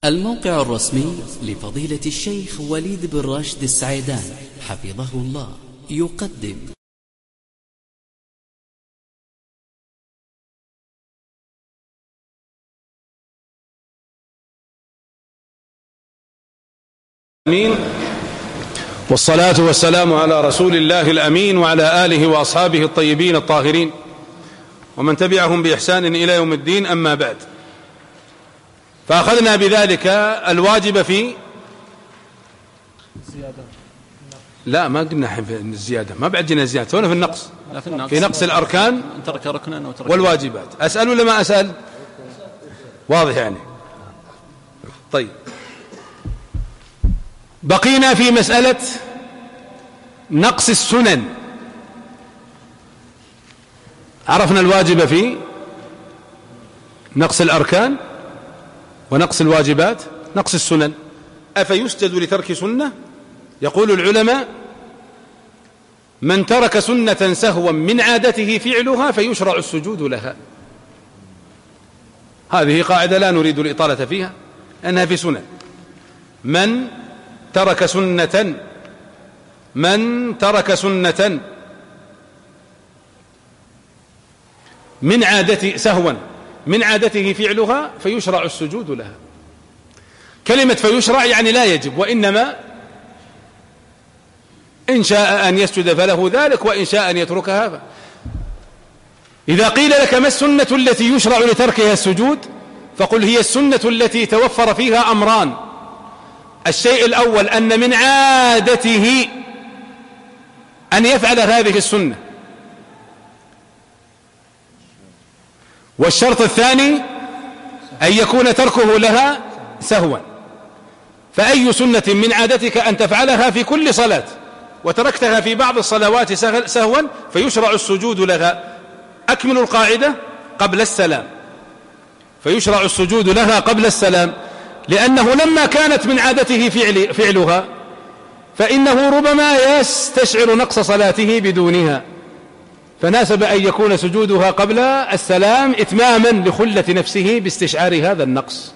الموقع الرسمي لفضيلة الشيخ وليد بن راشد السعيدان حفظه الله يقدم أمين، والصلاة والسلام على رسول الله الأمين وعلى آله وأصحابه الطيبين الطاهرين ومن تبعهم بإحسان إلى يوم الدين. أما بعد، فأخذنا بذلك الواجب في لا ما قلنا الزيادة، ما بعد جينا الزيادة، هنا في النقص، في نقص الأركان والواجبات. أسأل ولا ما أسأل؟ واضح يعني. طيب، بقينا في مسألة نقص السنن. عرفنا الواجب في نقص الأركان ونقص الواجبات. نقص السنن، أفيسجد لترك سنة؟ يقول العلماء: من ترك سنة سهوا من عادته فعلها فيشرع السجود لها. هذه قاعدة لا نريد الإطالة فيها، أنها في سنن. من ترك سنة من عادته سهوا من عادته فعلها فيشرع السجود لها. كلمة فيشرع يعني لا يجب، وإنما إن شاء أن يسجد فله ذلك، وإن شاء أن يتركها. إذا قيل لك ما السنة التي يشرع لتركها السجود؟ فقل هي السنة التي توفر فيها أمران: الشيء الأول أن من عادته أن يفعل هذه السنة، والشرط الثاني أن يكون تركه لها سهوا. فأي سنة من عادتك أن تفعلها في كل صلاة وتركتها في بعض الصلوات سهوا فيشرع السجود لها. أكمل القاعدة قبل السلام، فيشرع السجود لها قبل السلام، لأنه لما كانت من عادته فعلها فإنه ربما يستشعر نقص صلاته بدونها، فناسب أن يكون سجودها قبل السلام إتماما لخلة نفسه باستشعار هذا النقص.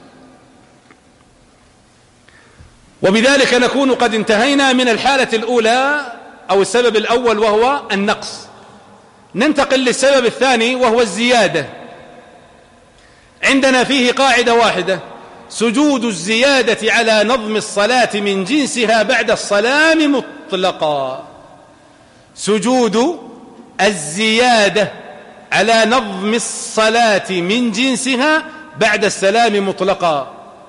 وبذلك نكون قد انتهينا من الحالة الأولى أو السبب الأول وهو النقص. ننتقل للسبب الثاني وهو الزيادة. عندنا فيه قاعدة واحدة: سجود الزيادة على نظم الصلاة من جنسها بعد السلام مطلقا. سجود الزيادة على نظم الصلاة من جنسها بعد السلام مطلقا،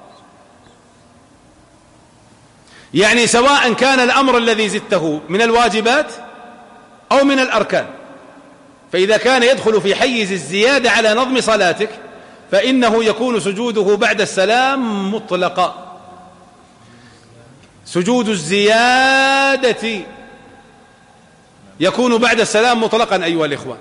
يعني سواء كان الأمر الذي زدته من الواجبات أو من الأركان. فإذا كان يدخل في حيز الزيادة على نظم صلاتك فإنه يكون سجوده بعد السلام مطلقا. سجود الزيادة يكون بعد السلام مطلقا أيها الإخوة،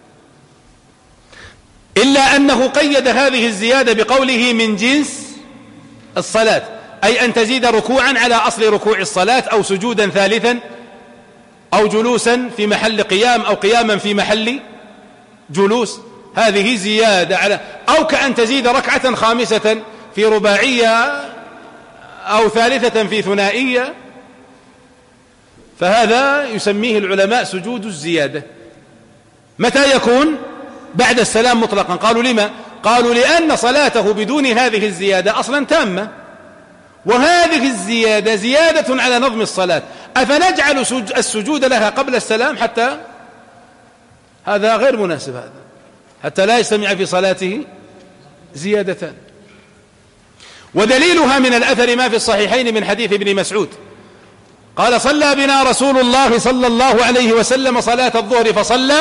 إلا أنه قيد هذه الزيادة بقوله من جنس الصلاة، أي أن تزيد ركوعا على أصل ركوع الصلاة، أو سجودا ثالثا، أو جلوسا في محل قيام، أو قياما في محل جلوس. هذه زيادة على، أو كأن تزيد ركعة خامسة في رباعية أو ثالثة في ثنائية، فهذا يسميه العلماء سجود الزيادة. متى يكون؟ بعد السلام مطلقا. قالوا لما؟ قالوا لأن صلاته بدون هذه الزيادة أصلا تامة، وهذه الزيادة زيادة على نظم الصلاة، أفنجعل السجود لها قبل السلام؟ حتى هذا غير مناسب، هذا حتى لا يجتمع في صلاته زيادتان. ودليلها من الأثر ما في الصحيحين من حديث ابن مسعود قال: صلى بنا رسول الله صلى الله عليه وسلم صلاة الظهر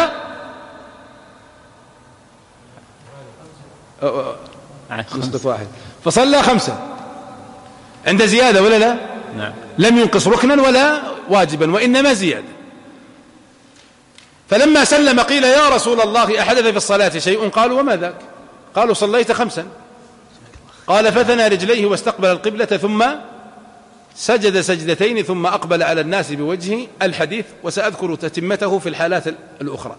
فصلى 5 عند زيادة ولا لا؟ نعم. لم ينقص ركنا ولا واجبا، وإنما زيادة. فلما سلم قيل: يا رسول الله أحدث في الصلاة شيء؟ قالوا: وما ذاك؟ قالوا: صليت 5. قال: فثنى رجليه واستقبل القبلة ثم سجد سجدتين ثم أقبل على الناس بوجهه. الحديث وسأذكر تتمته في الحالات الأخرى.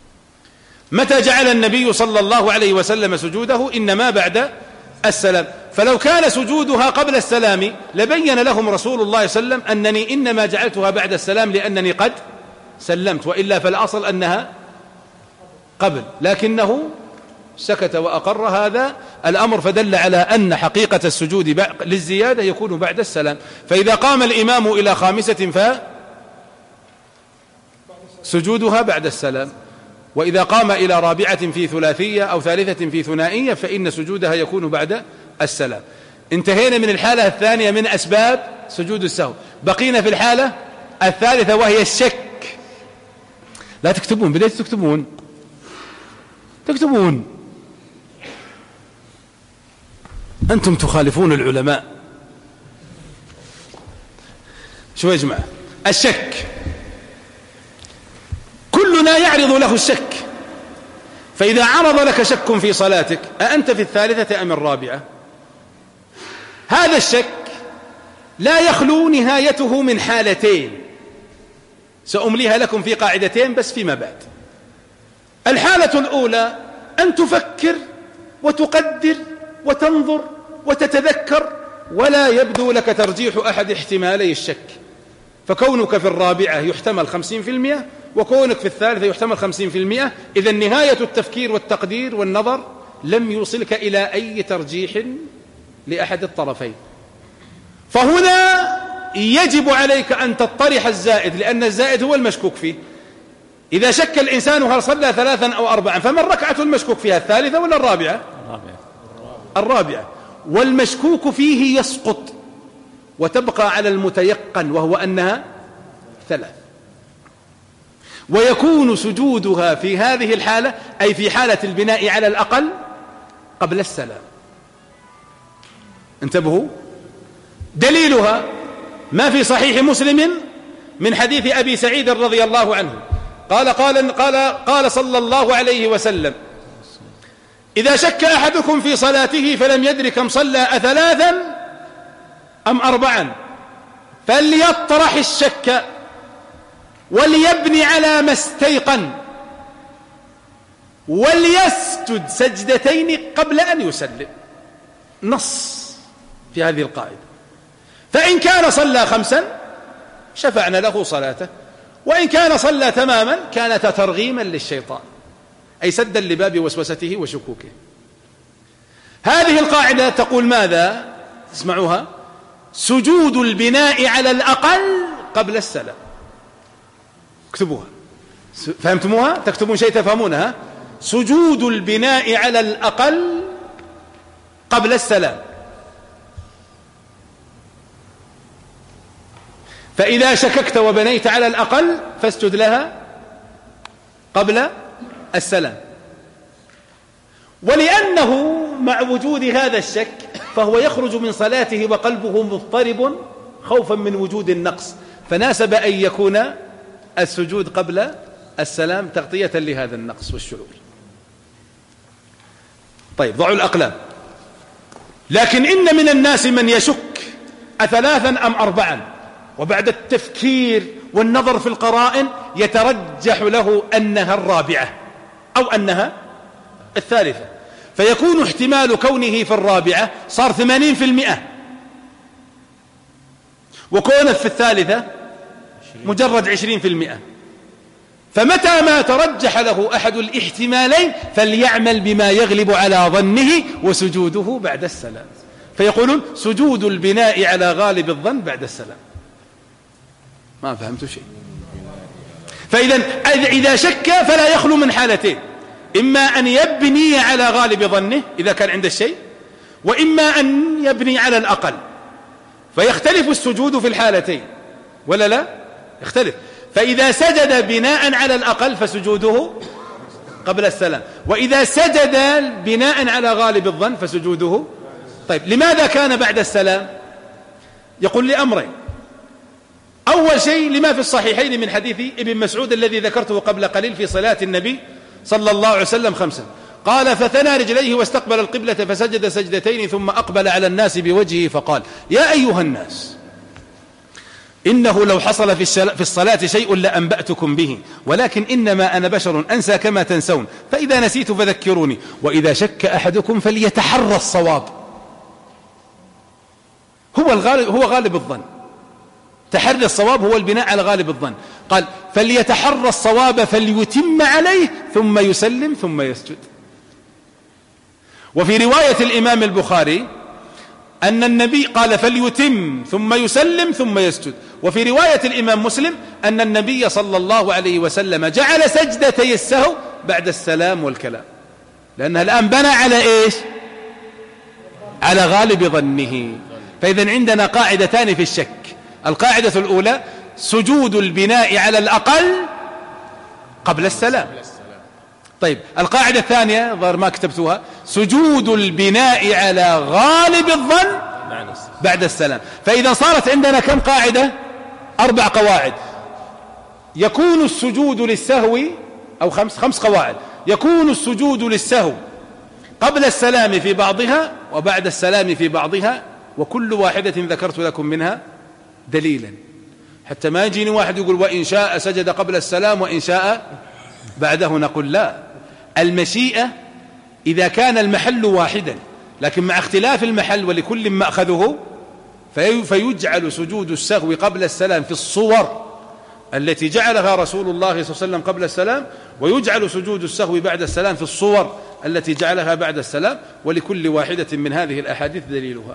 متى جعل النبي صلى الله عليه وسلم سجوده؟ إنما بعد السلام. فلو كان سجودها قبل السلام لبين لهم رسول الله صلى الله عليه وسلم أنني إنما جعلتها بعد السلام لأنني قد سلمت، وإلا فالأصل أنها قبل، لكنه سكت وأقر هذا الأمر، فدل على أن حقيقة السجود للزيادة يكون بعد السلام. فإذا قام الإمام إلى خامسة فسجودها بعد السلام، وإذا قام إلى رابعة في ثلاثية أو ثالثة في ثنائية فإن سجودها يكون بعد السلام. انتهينا من الحالة الثانية من أسباب سجود السهو، بقينا في الحالة الثالثة وهي الشك. لا تكتبون، بدأت تكتبون أنتم تخالفون العلماء. شو يا جماعة؟ الشك كلنا يعرض له الشك، فإذا عرض لك شك في صلاتك أأنت في الثالثة أم الرابعة؟ هذا الشك لا يخلو نهايته من حالتين سأمليها لكم في قاعدتين بس فيما بعد. الحالة الأولى أن تفكر وتقدر وتنظر وتتذكر ولا يبدو لك ترجيح أحد احتمالي الشك، فكونك في الرابعة يحتمل 50% وكونك في الثالثة يحتمل 50%، إذا نهاية التفكير والتقدير والنظر لم يوصلك إلى أي ترجيح لأحد الطرفين. فهنا يجب عليك أن تطرح الزائد، لأن الزائد هو المشكوك فيه. إذا شك الإنسان هل صلى 3 أو 4 فما الركعة المشكوك فيها، الثالثة ولا الرابعة؟ الرابعة. والمشكوك فيه يسقط وتبقى على المتيقن وهو أنها 3، ويكون سجودها في هذه الحالة أي في حالة البناء على الأقل قبل السلام. انتبهوا، دليلها ما في صحيح مسلم من حديث أبي سعيد رضي الله عنه قال صلى الله عليه وسلم: إذا شك أحدكم في صلاته فلم يدر كم صلى 3 أم 4 فليطرح الشك وليبني على ما استيقن وليسجد سجدتين قبل أن يسلم. نص في هذه القاعدة. فإن كان صلى 5 شفعنا له صلاته، وإن كان صلى تماما كانت ترغيما للشيطان، أي سدا لباب وسوسته وشكوكه. هذه القاعدة تقول ماذا؟ اسمعوها: سجود البناء على الأقل قبل السلام. اكتبوها، فهمتموها؟ تكتبون شيء تفهمونها. سجود البناء على الأقل قبل السلام. فإذا شككت وبنيت على الأقل فاسجد لها قبل السلام. ولأنه مع وجود هذا الشك فهو يخرج من صلاته وقلبه مضطرب خوفا من وجود النقص، فناسب أن يكون السجود قبل السلام تغطية لهذا النقص والشعور. طيب، ضعوا الأقلام. لكن إن من الناس من يشك 3 أم 4، وبعد التفكير والنظر في القرائن يترجح له أنها الرابعة أو أنها الثالثة، فيكون احتمال كونه في الرابعة صار 80%، وكونت في الثالثة مجرد 20%. فمتى ما ترجح له أحد الاحتمالين فليعمل بما يغلب على ظنه وسجوده بعد السلام. فيقولون سجود البناء على غالب الظن بعد السلام. ما فهمت شيء. فإذا شك فلا يخلو من حالتين: إما أن يبني على غالب ظنه إذا كان عند الشيء، وإما أن يبني على الأقل. فيختلف السجود في الحالتين ولا لا؟ يختلف. فإذا سجد بناء على الأقل فسجوده قبل السلام، وإذا سجد بناء على غالب الظن فسجوده. طيب، لماذا كان بعد السلام؟ يقول لأمرين: أول شيء لما في الصحيحين من حديث ابن مسعود الذي ذكرته قبل قليل في صلاة النبي صلى الله عليه وسلم 5، قال: فثنى رجليه واستقبل القبلة فسجد سجدتين ثم أقبل على الناس بوجهه فقال: يا أيها الناس، إنه لو حصل في الصلاة شيء لأنبأتكم به، ولكن إنما أنا بشر أنسى كما تنسون، فإذا نسيت فذكروني، وإذا شك أحدكم فليتحرى الصواب. هو غالب الظن. تحري الصواب هو البناء على غالب الظن. قال فليتحرى الصواب فليتم عليه ثم يسلم ثم يسجد. وفي رواية الإمام البخاري أن النبي قال فليتم ثم يسلم ثم يسجد. وفي رواية الإمام مسلم أن النبي صلى الله عليه وسلم جعل سجدتي السهو بعد السلام والكلام، لأنها الآن بنى على إيش؟ على غالب ظنه. فإذن عندنا قاعدتان في الشك. القاعدة الأولى سجود البناء على الأقل قبل السلام. طيب القاعدة الثانية ظهر ما كتبتوها، سجود البناء على غالب الظن بعد السلام. فإذا صارت عندنا كم قاعدة؟ 4 قواعد. يكون السجود للسهو أو 5 قواعد. يكون السجود للسهو قبل السلام في بعضها وبعد السلام في بعضها، وكل واحدة ذكرت لكم منها دليلا، حتى ما يجيني واحد يقول وإن شاء سجد قبل السلام وإن شاء بعده. نقول لا، المشيئة إذا كان المحل واحدا لكن مع اختلاف المحل ولكل مأخذه فيجعل سجود السهو قبل السلام في الصور التي جعلها رسول الله صلى الله عليه وسلم قبل السلام، ويجعل سجود السهو بعد السلام في الصور التي جعلها بعد السلام، ولكل واحدة من هذه الأحاديث دليلها.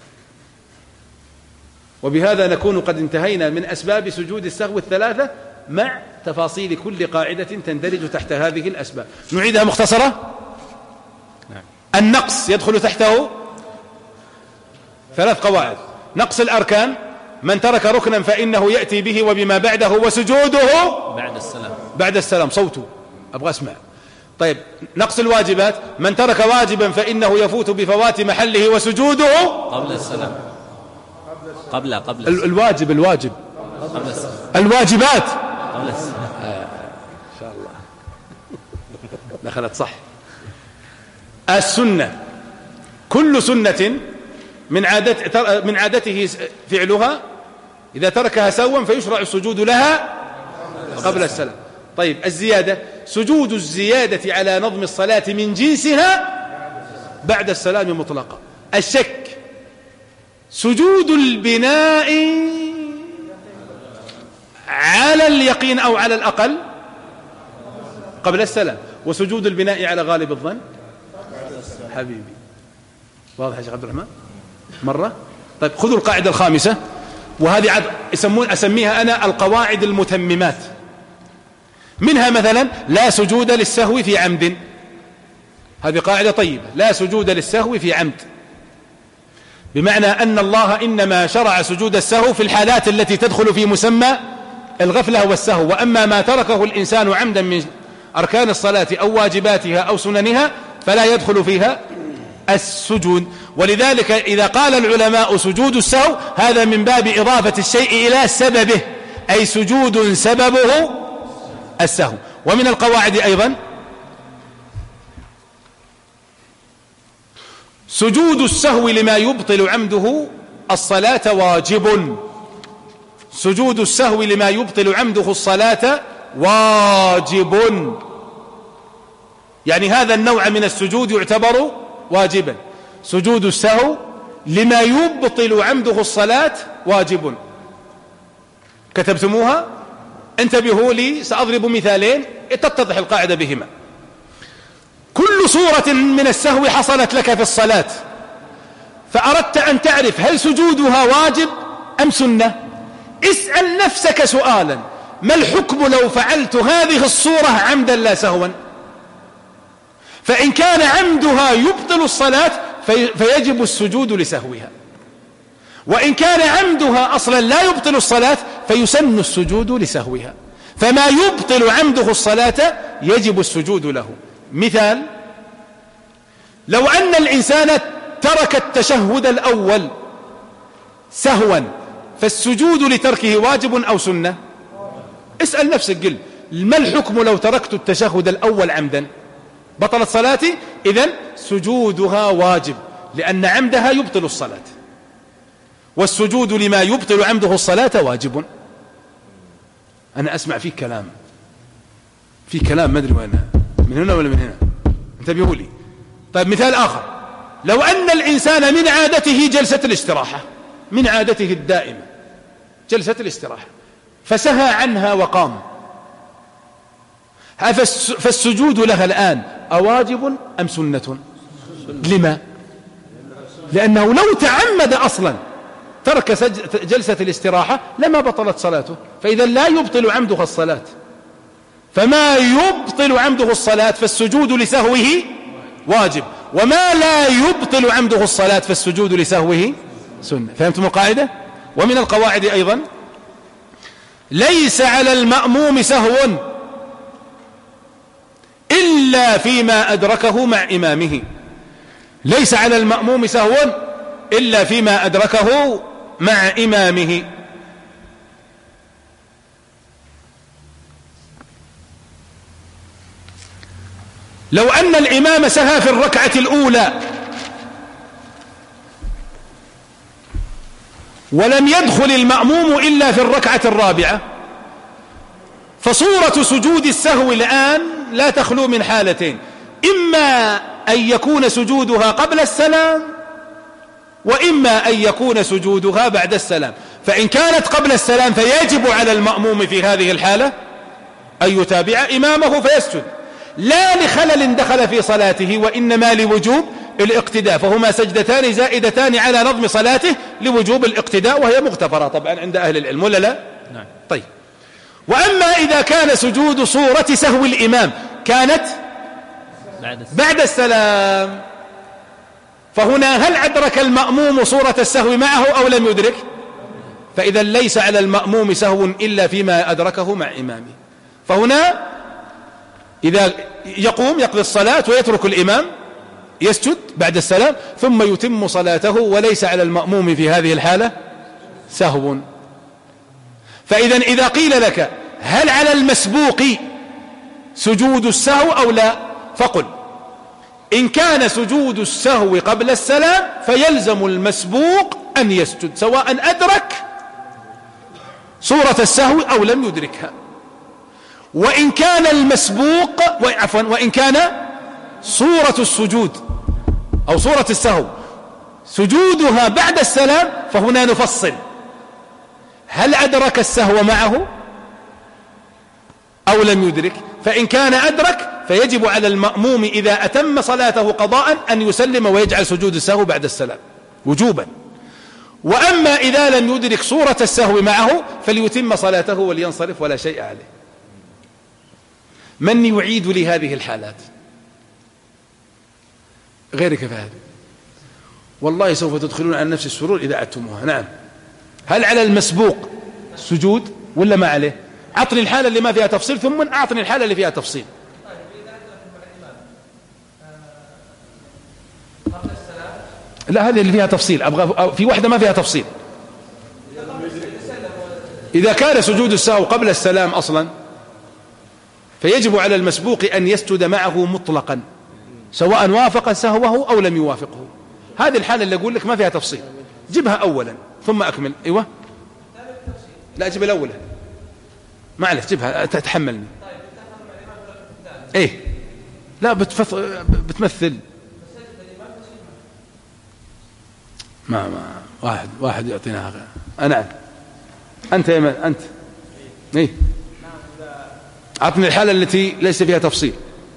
وبهذا نكون قد انتهينا من أسباب سجود السهو 3 مع تفاصيل كل قاعدة تندرج تحت هذه الأسباب. نعيدها مختصرة. النقص يدخل تحته 3 قواعد. نقص الأركان، من ترك ركنا فإنه يأتي به وبما بعده وسجوده بعد السلام. صوته أبغى أسمع. طيب نقص الواجبات، من ترك واجبا فإنه يفوت بفوات محله وسجوده قبل السلام. قبل الواجب قبل السلام. الواجبات قبل السلام. إن شاء الله دخلت صح. السنة، كل سنة من عادته فعلها إذا تركها سوا فيشرع السجود لها قبل السلام. طيب الزيادة، سجود الزيادة على نظم الصلاة من جنسها بعد السلام مطلقا. الشك، سجود البناء على اليقين أو على الأقل قبل السلام، وسجود البناء على غالب الظن حبيبي. واضح يا شيخ عبد الرحمن؟ مرة. طيب خذوا القاعدة الخامسة، وهذه أسميها أنا القواعد المتممات. منها مثلا لا سجود للسهو في عمد، هذه قاعدة طيبة. لا سجود للسهو في عمد، بمعنى أن الله إنما شرع سجود السهو في الحالات التي تدخل في مسمى الغفلة والسهو، وأما ما تركه الإنسان عمدا من أركان الصلاة أو واجباتها أو سننها فلا يدخل فيها السجود. ولذلك إذا قال العلماء سجود السهو هذا من باب إضافة الشيء إلى سببه، أي سجود سببه السهو. ومن القواعد أيضا سجود السهو لما يبطل عمده الصلاة واجب. سجود السهو لما يبطل عمده الصلاة واجب، يعني هذا النوع من السجود يعتبر واجبا. سجود السهو لما يبطل عمده الصلاة واجب. كتبتموها؟ انتبهوا لي، سأضرب مثالين تتضح القاعدة بهما. كل صورة من السهو حصلت لك في الصلاة فأردت أن تعرف هل سجودها واجب أم سنة، اسأل نفسك سؤالا: ما الحكم لو فعلت هذه الصورة عمدا لا سهوا؟ فإن كان عمدها يبطل الصلاة فيجب السجود لسهوها، وإن كان عمدها أصلا لا يبطل الصلاة فيسن السجود لسهوها. فما يبطل عمده الصلاة يجب السجود له. مثال: لو أن الإنسان ترك التشهد الأول سهوا فالسجود لتركه واجب أو سنة؟ اسأل نفسك، قل ما الحكم لو تركت التشهد الأول عمدا؟ بطلت صلاتي؟ إذن سجودها واجب، لأن عمدها يبطل الصلاة، والسجود لما يبطل عمده الصلاة واجب. أنا أسمع فيه كلام، في كلام ما أدري وين، من هنا ولا من هنا، انتبهوا لي. طيب مثال آخر: لو أن الإنسان من عادته جلسة الاستراحة من عادته الدائمة جلسة الاستراحة فسهى عنها وقام، فالسجود لها الآن أواجب أم سنة؟ لما؟ لأنه لو تعمد أصلا ترك جلسة الاستراحة لما بطلت صلاته، فإذا لا يبطل عمدها الصلاة، فما يبطل عمده الصلاة فالسجود لسهوه واجب، وما لا يبطل عمده الصلاة فالسجود لسهوه سنة. فهمتم القاعدة؟ ومن القواعد أيضا ليس على المأموم سهو إلا فيما أدركه مع إمامه. ليس على المأموم سهو إلا فيما أدركه مع إمامه. لو أن الإمام سهى في الركعة الأولى ولم يدخل المأموم إلا في الركعة الرابعة، فصورة سجود السهو الآن لا تخلو من حالتين: إما أن يكون سجودها قبل السلام، وإما أن يكون سجودها بعد السلام. فإن كانت قبل السلام فيجب على المأموم في هذه الحالة أن يتابع إمامه فيسجد، لا لخلل دخل في صلاته وإنما لوجوب الاقتداء، فهما سجدتان زائدتان على نظم صلاته لوجوب الاقتداء، وهي مغتفرة طبعا عند أهل العلم، ولا لا؟ نعم. طيب، وأما إذا كان سجود صورة سهو الإمام كانت بعد السلام، فهنا هل أدرك المأموم صورة السهو معه أو لم يدرك؟ فإذا ليس على المأموم سهو إلا فيما أدركه مع إمامه. فهنا إذا يقوم يقضي الصلاة ويترك الإمام يسجد بعد السلام ثم يتم صلاته، وليس على المأموم في هذه الحالة سهو. فإذا إذا قيل لك هل على المسبوق سجود السهو أو لا، فقل إن كان سجود السهو قبل السلام فيلزم المسبوق أن يسجد سواء أدرك صورة السهو أو لم يدركها. وإن كان المسبوق وإن كان صورة السجود أو صورة السهو سجودها بعد السلام، فهنا نفصل: هل أدرك السهو معه أو لم يدرك؟ فإن كان أدرك فيجب على المأموم إذا أتم صلاته قضاء أن يسلم ويجعل سجود السهو بعد السلام وجوبا. وأما إذا لم يدرك صورة السهو معه فليتم صلاته ولينصرف ولا شيء عليه. من يعيد لهذه الحالات غيرك فهذا؟ والله سوف تدخلون على نفس السرور إذا عدتموها. نعم. هل على المسبوق سجود ولا ما عليه؟ أعطني الحالة اللي ما فيها تفصيل ثم أعطني الحالة اللي فيها تفصيل. لا، هذه اللي فيها تفصيل، أبغى في واحدة ما فيها تفصيل. إذا كان سجود السهو قبل السلام أصلا فيجب على المسبوق أن يسجد معه مطلقا سواء وافق سهوه أو لم يوافقه. هذه الحالة اللي أقول لك ما فيها تفصيل، جبها أولا ثم أكمل. أيوة، لا أجيب الأولى، معلش جبها تتحملني. إيه، لا بتمثل ما واحد يعطينا. أنا أنت يا من أنت إيه، أعطني الحالة التي ليس فيها تفصيل.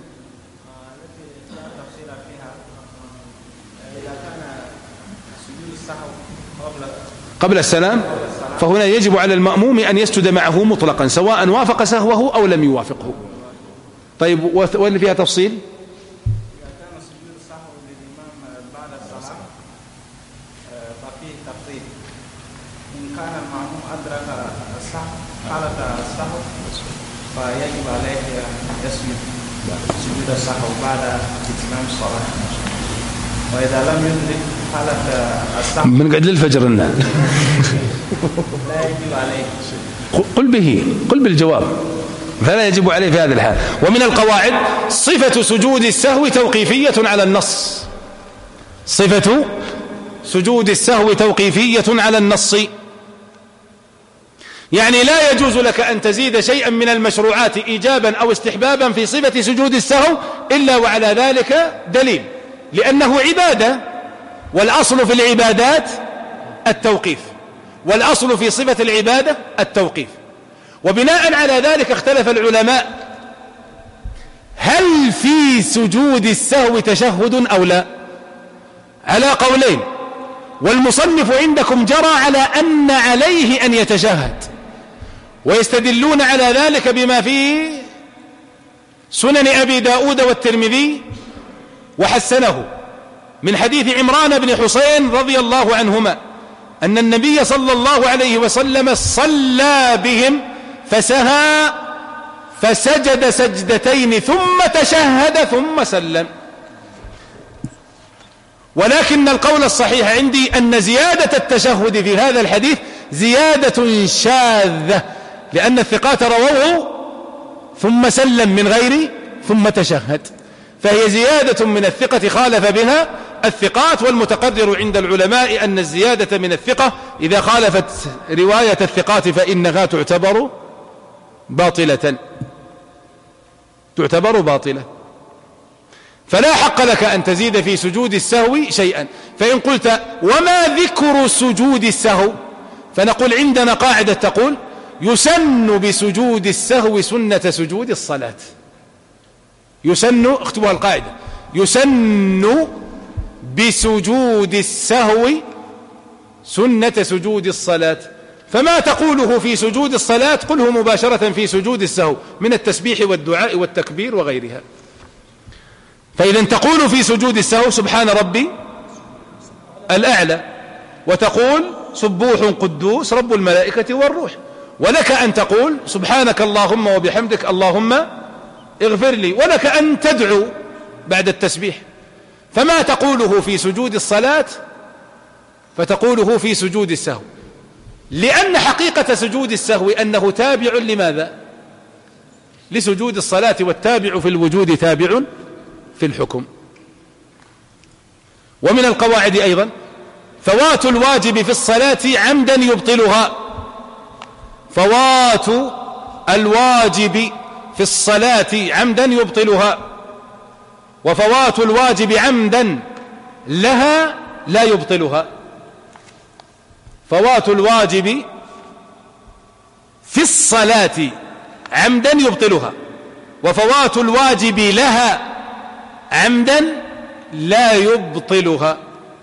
قبل السلام فهنا يجب على المأموم أن يسجد معه مطلقا سواء وافق سهوه أو لم يوافقه. طيب، واللي فيها تفصيل؟ إذا كان سجود السهو للإمام بعد السلام ففيه تفصيل. إن كان المأموم أدرك السهو حالة السهو فيجب عليه أن يسجد سجود السهو بعد إتمام الصلاة. وإذا لم يدرك حالة السهو بنقعد للفجر لنا لا يجب عليه. قل بالجواب، فلا يجب عليه في هذه الحال. ومن القواعد صفة سجود السهو توقيفية على النص. صفة سجود السهو توقيفية على النص، يعني لا يجوز لك أن تزيد شيئا من المشروعات إيجابا أو استحبابا في صفة سجود السهو إلا وعلى ذلك دليل، لأنه عبادة، والأصل في العبادات التوقيف، والأصل في صفة العبادة التوقيف. وبناء على ذلك اختلف العلماء هل في سجود السهو تشهد أو لا، على قولين، والمصنف عندكم جرى على أن عليه أن يتشهد، ويستدلون على ذلك بما في سنن أبي داود والترمذي وحسنه من حديث عمران بن حسين رضي الله عنهما أن النبي صلى الله عليه وسلم صلى بهم فسهى فسجد سجدتين ثم تشهد ثم سلم. ولكن القول الصحيح عندي أن زيادة التشهد في هذا الحديث زيادة شاذة، لأن الثقات رووه ثم سلم من غير ثم تشهد، فهي زيادة من الثقة خالف بها الثقات. والمتقرر عند العلماء أن الزيادة من الثقة إذا خالفت رواية الثقات فإنها تعتبر باطلة، فلا حق لك أن تزيد في سجود السهو شيئا. فإن قلت وما ذكر سجود السهو، فنقول عندنا قاعدة تقول يسن بسجود السهو سنة سجود الصلاة. يسن، اكتبوها القاعدة، يسن بسجود السهو سنة سجود الصلاة. فما تقوله في سجود الصلاة قله مباشرة في سجود السهو من التسبيح والدعاء والتكبير وغيرها. فإذا تقول في سجود السهو سبحان ربي الأعلى، وتقول سبوح قدوس رب الملائكة والروح، ولك أن تقول سبحانك اللهم وبحمدك اللهم اغفر لي، ولك أن تدعو بعد التسبيح. فما تقوله في سجود الصلاة فتقوله في سجود السهو، لأن حقيقة سجود السهو أنه تابع لماذا؟ لسجود الصلاة، والتابع في الوجود تابع في الحكم. ومن القواعد أيضا فوات الواجب في الصلاة عمدا يبطلها، فوات الواجب في الصلاة عمدا يبطلها، وفوات الواجب عمدا لها لا يبطلها. فوات الواجب في الصلاة عمدا يبطلها، وفوات الواجب لها عمدا لا يبطلها.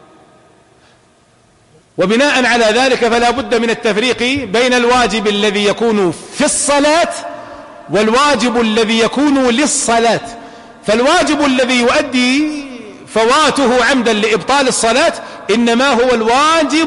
وبناء على ذلك فلا بد من التفريق بين الواجب الذي يكون في الصلاة والواجب الذي يكون للصلاة. فالواجب الذي يؤدي فواته عمدا لإبطال الصلاة إنما هو الواجب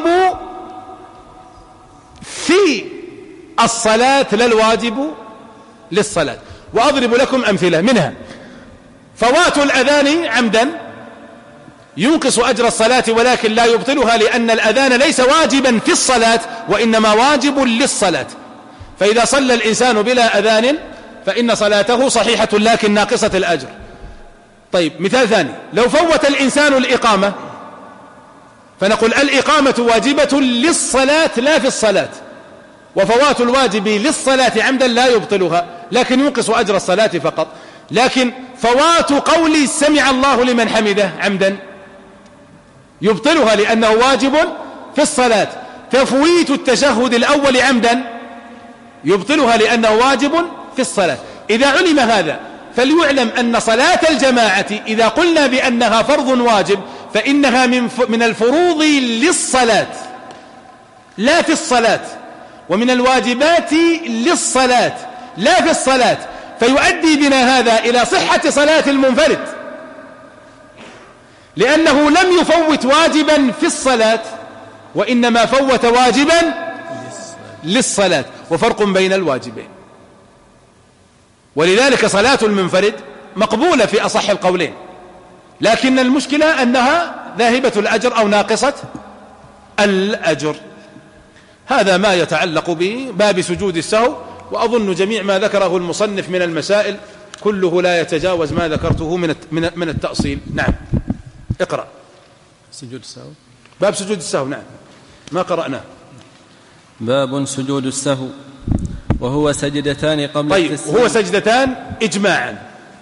في الصلاة لا الواجب للصلاة. وأضرب لكم أمثلة منها: فوات الأذان عمدا ينقص أجر الصلاة ولكن لا يبطلها، لأن الأذان ليس واجبا في الصلاة وإنما واجب للصلاة. فإذا صلى الإنسان بلا أذان فإن صلاته صحيحة لكن ناقصة الأجر. طيب مثال ثاني: لو فوت الإنسان الإقامة فنقول الإقامة واجبة للصلاة لا في الصلاة، وفوات الواجب للصلاة عمدا لا يبطلها لكن ينقص أجر الصلاة فقط. لكن فوات قول سمع الله لمن حمده عمدا يبطلها لأنه واجب في الصلاة. تفويت التشهد الأول عمدا يبطلها لأنه واجب في الصلاة. إذا علم هذا فليعلم أن صلاة الجماعة إذا قلنا بأنها فرض واجب فإنها من الفروض للصلاة لا في الصلاة، ومن الواجبات للصلاة لا في الصلاة، فيؤدي بنا هذا إلى صحة صلاة المنفرد، لأنه لم يفوت واجبا في الصلاة وإنما فوت واجبا للصلاة، وفرق بين الواجبين. ولذلك صلاة المنفرد مقبولة في أصح القولين، لكن المشكلة أنها ذاهبة الأجر أو ناقصة الأجر. هذا ما يتعلق بباب سجود السهو، وأظن جميع ما ذكره المصنف من المسائل كله لا يتجاوز ما ذكرته من التأصيل. نعم اقرأ سجود السهو، باب سجود السهو. نعم ما قرأناه. باب سجود السهو وهو سجدتان قبل التسليم. هو سجدتان إجماعا،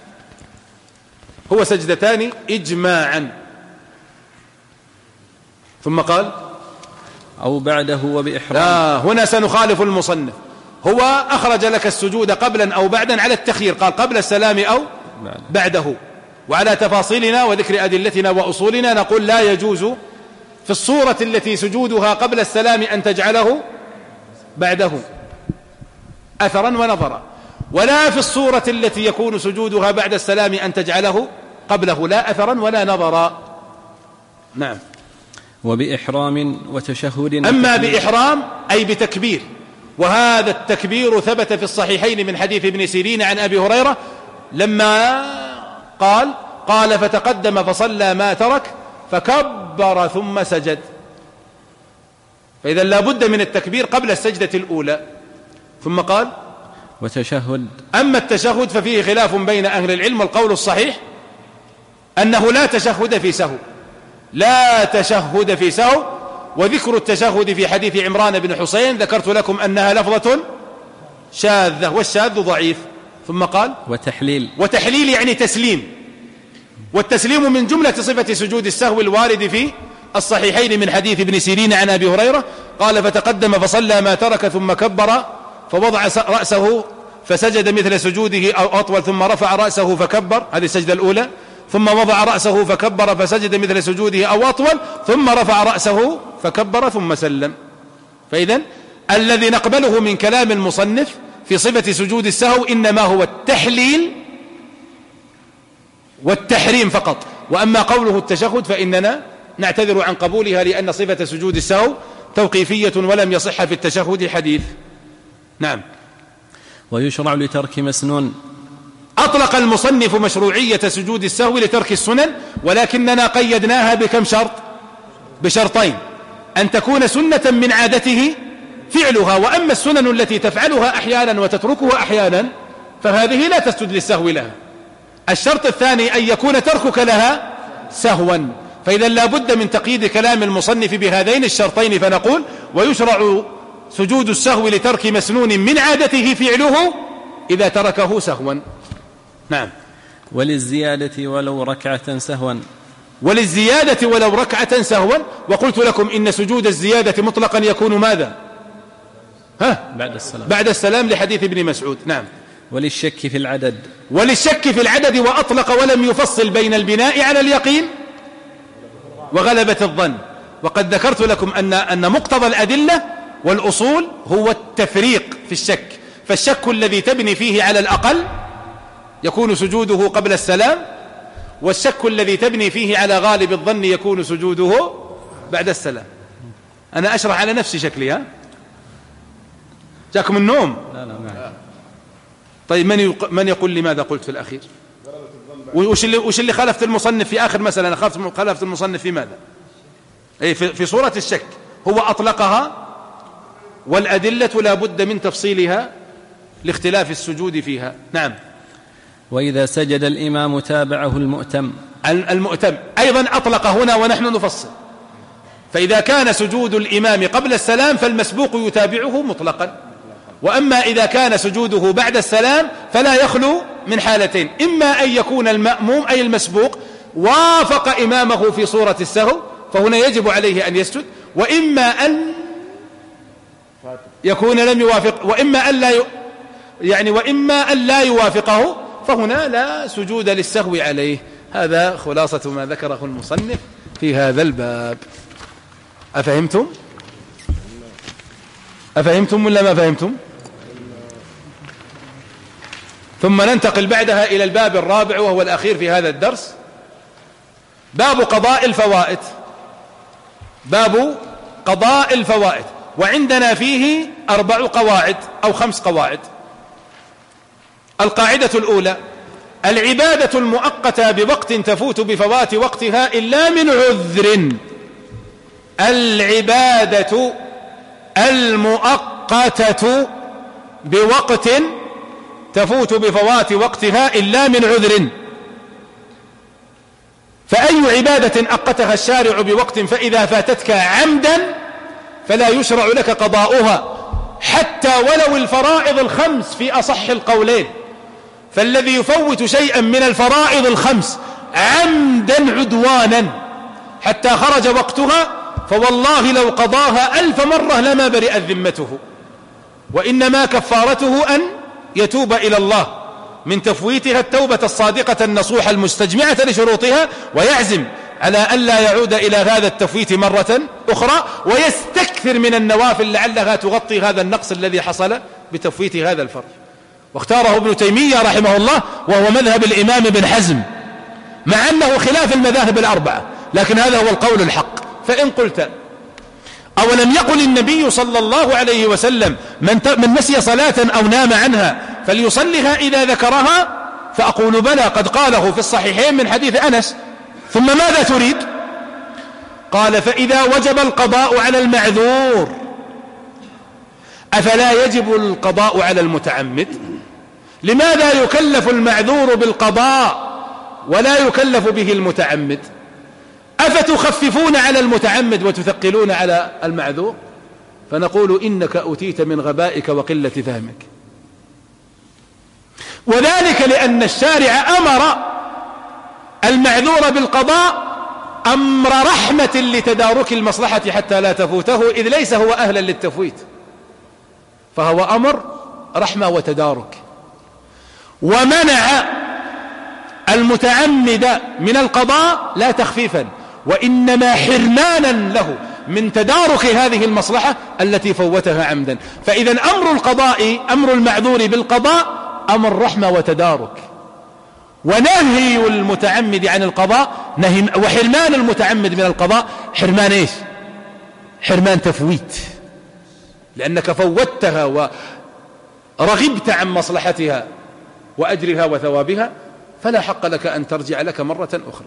هو سجدتان إجماعا. ثم قال أو بعده وبإحرام. لا، هنا سنخالف المصنف. هو أخرج لك السجود قبلا أو بعدا على التخيير، قال قبل السلام أو بعده. وعلى تفاصيلنا وذكر أدلتنا وأصولنا نقول لا يجوز في الصورة التي سجودها قبل السلام أن تجعله بعده أثرا ونظرا، ولا في الصورة التي يكون سجودها بعد السلام أن تجعله قبله لا أثرا ولا نظرا. نعم. وبإحرام وتشهد. أما بإحرام أي بتكبير، وهذا التكبير ثبت في الصحيحين من حديث ابن سيرين عن أبي هريرة لما قال فتقدم فصلى ما ترك فكبر ثم سجد. فإذا لا بد من التكبير قبل السجدة الأولى. ثم قال وتشهد. أما التشهد ففيه خلاف بين أهل العلم، والقول الصحيح أنه لا تشهد في سهو، لا تشهد في سهو. وذكر التشهد في حديث عمران بن حسين ذكرت لكم أنها لفظة شاذة، والشاذ ضعيف. ثم قال وتحليل يعني تسليم، والتسليم من جملة صفة سجود السهو الوارد في الصحيحين من حديث ابن سيرين عن أبي هريرة قال فتقدم فصلى ما ترك ثم كبر فوضع رأسه فسجد مثل سجوده أو أطول ثم رفع رأسه فكبر، هذه السجدة الأولى. ثم وضع رأسه فكبر فسجد مثل سجوده أو أطول ثم رفع رأسه فكبر ثم سلم. فإذن الذي نقبله من كلام المصنف في صفة سجود السهو إنما هو التحليل والتحريم فقط. وأما قوله التشهد فإننا نعتذر عن قبولها لأن صفة سجود السهو توقيفية ولم يصح في التشهد حديث. نعم. ويشرع لترك مسنون. أطلق المصنف مشروعية سجود السهو لترك السنن، ولكننا قيدناها بكم شرط؟ بشرطين: أن تكون سنة من عادته فعلها، وأما السنن التي تفعلها أحيانا وتتركها أحيانا فهذه لا تسجد للسهو لها. الشرط الثاني أن يكون تركك لها سهوا. فإذا لا بد من تقييد كلام المصنف بهذين الشرطين، فنقول ويشرع سجود السهو لترك مسنون من عادته فعله إذا تركه سهوا. نعم. وللزيادة ولو ركعة سهوا. وللزيادة ولو ركعة سهوا. وقلت لكم إن سجود الزيادة مطلقا يكون ماذا؟ بعد السلام لحديث ابن مسعود. نعم. وللشك في العدد. وللشك في العدد، وأطلق ولم يفصل بين البناء على اليقين وغلبة الظن. وقد ذكرت لكم أن مقتضى الأدلة والأصول هو التفريق في الشك، فالشك الذي تبني فيه على الأقل يكون سجوده قبل السلام، والشك الذي تبني فيه على غالب الظن يكون سجوده بعد السلام. أنا أشرح على نفسي شكلي، ها؟ جاكم النوم؟ لا. طيب من يقول لي ماذا قلت في الأخير؟ وش اللي خالفت المصنف في آخر مسألة؟ أنا خالفت المصنف في ماذا؟ في صورة الشك هو أطلقها، والأدلة لا بد من تفصيلها لاختلاف السجود فيها. نعم. وإذا سجد الإمام تابعه المؤتم. المؤتم أيضا أطلق هنا ونحن نفصل. فإذا كان سجود الإمام قبل السلام فالمسبوق يتابعه مطلقا، وأما إذا كان سجوده بعد السلام فلا يخلو من حالتين: إما أن يكون المأموم أي المسبوق وافق إمامه في صورة السهو فهنا يجب عليه أن يسجد، وإما أن يكون لم يوافق، وإما أن لا يوافقه فهنا لا سجود للسهو عليه. هذا خلاصة ما ذكره المصنف في هذا الباب. أفهمتم ولا ما فهمتم؟ ثم ننتقل بعدها إلى الباب الرابع وهو الأخير في هذا الدرس، باب قضاء الفوائد. باب قضاء الفوائد، وعندنا فيه 4 قواعد أو 5 قواعد. القاعدة الأولى: العبادة المؤقتة بوقت تفوت بفوات وقتها إلا من عذر. العبادة المؤقتة بوقت تفوت بفوات وقتها إلا من عذر. فأي عبادة أقتها الشارع بوقت فإذا فاتتك عمدا فلا يشرع لك قضاؤها، حتى ولو الفرائض ال5 في أصح القولين. فالذي يفوت شيئا من الفرائض ال5 عمدا عدوانا حتى خرج وقتها فوالله لو قضاها 1000 مرة لما برئت ذمته، وإنما كفارته أن يتوب إلى الله من تفويتها التوبة الصادقة النصوح المستجمعة لشروطها، ويعزم على ألا يعود إلى هذا التفويت مرة أخرى، ويستكثر من النوافل لعلها تغطي هذا النقص الذي حصل بتفويت هذا الفرض. واختاره ابن تيمية رحمه الله، وهو مذهب الإمام ابن حزم، مع أنه خلاف المذاهب الأربعة، لكن هذا هو القول الحق. فإن قلت أولم يقل النبي صلى الله عليه وسلم من نسي صلاة أو نام عنها فليصلها إذا ذكرها، فأقول بلى، قد قاله في الصحيحين من حديث أنس. ثم ماذا تريد؟ قال فإذا وجب القضاء على المعذور أفلا يجب القضاء على المتعمد؟ لماذا يكلف المعذور بالقضاء ولا يكلف به المتعمد؟ أفتخففون على المتعمد وتثقلون على المعذور؟ فنقول إنك أتيت من غبائك وقلة فهمك، وذلك لأن الشارع أمر المعذور بالقضاء أمر رحمة لتدارك المصلحة حتى لا تفوته، إذ ليس هو أهلا للتفويت، فهو أمر رحمة وتدارك. ومنع المتعمد من القضاء لا تخفيفا، وإنما حرمانا له من تدارك هذه المصلحة التي فوتها عمدا. فإذا أمر القضاء، أمر المعذور بالقضاء أمر رحمة وتدارك، ونهي المتعمد عن القضاء نهي، وحرمان المتعمد من القضاء حرمان إيش؟ حرمان تفويت، لأنك فوتها ورغبت عن مصلحتها وأجرها وثوابها، فلا حق لك أن ترجع لك مرة أخرى.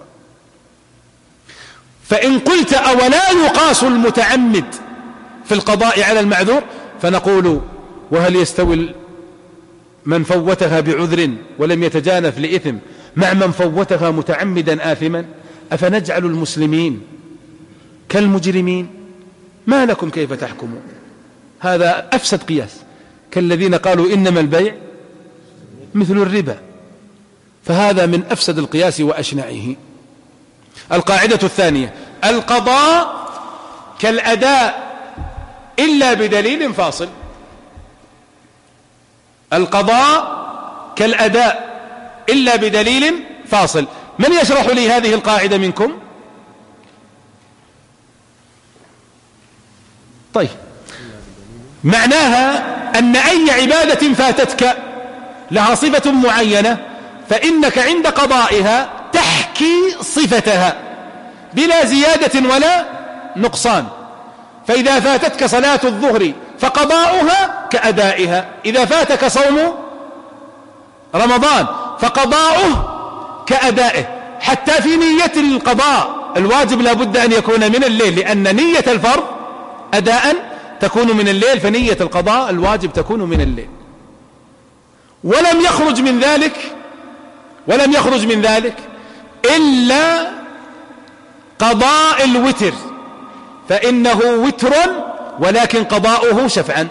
فإن قلت أولا يقاس المتعمد في القضاء على المعذور، فنقول وهل يستوي من فوتها بعذر ولم يتجانف لإثم مع من فوتها متعمدا آثما؟ أفنجعل المسلمين كالمجرمين؟ ما لكم كيف تحكمون؟ هذا أفسد قياس، كالذين قالوا إنما البيع مثل الربا، فهذا من أفسد القياس وأشنعه. القاعدة الثانية: القضاء كالأداء إلا بدليل فاصل. القضاء كالأداء إلا بدليل فاصل. من يشرح لي هذه القاعدة منكم؟ طيب، معناها أن أي عبادة فاتتك لها صفة معينة، فإنك عند قضائها تحكي صفتها بلا زيادة ولا نقصان. فإذا فاتتك صلاة الظهر فقضاؤها كأدائها، إذا فاتك صوم رمضان فقضاؤه كأدائه، حتى في نية القضاء الواجب لا بد أن يكون من الليل، لأن نية الفرض أداء تكون من الليل، فنية القضاء الواجب تكون من الليل. ولم يخرج من ذلك إلا قضاء الوتر، فإنه وتر ولكن قضاؤه شفعا،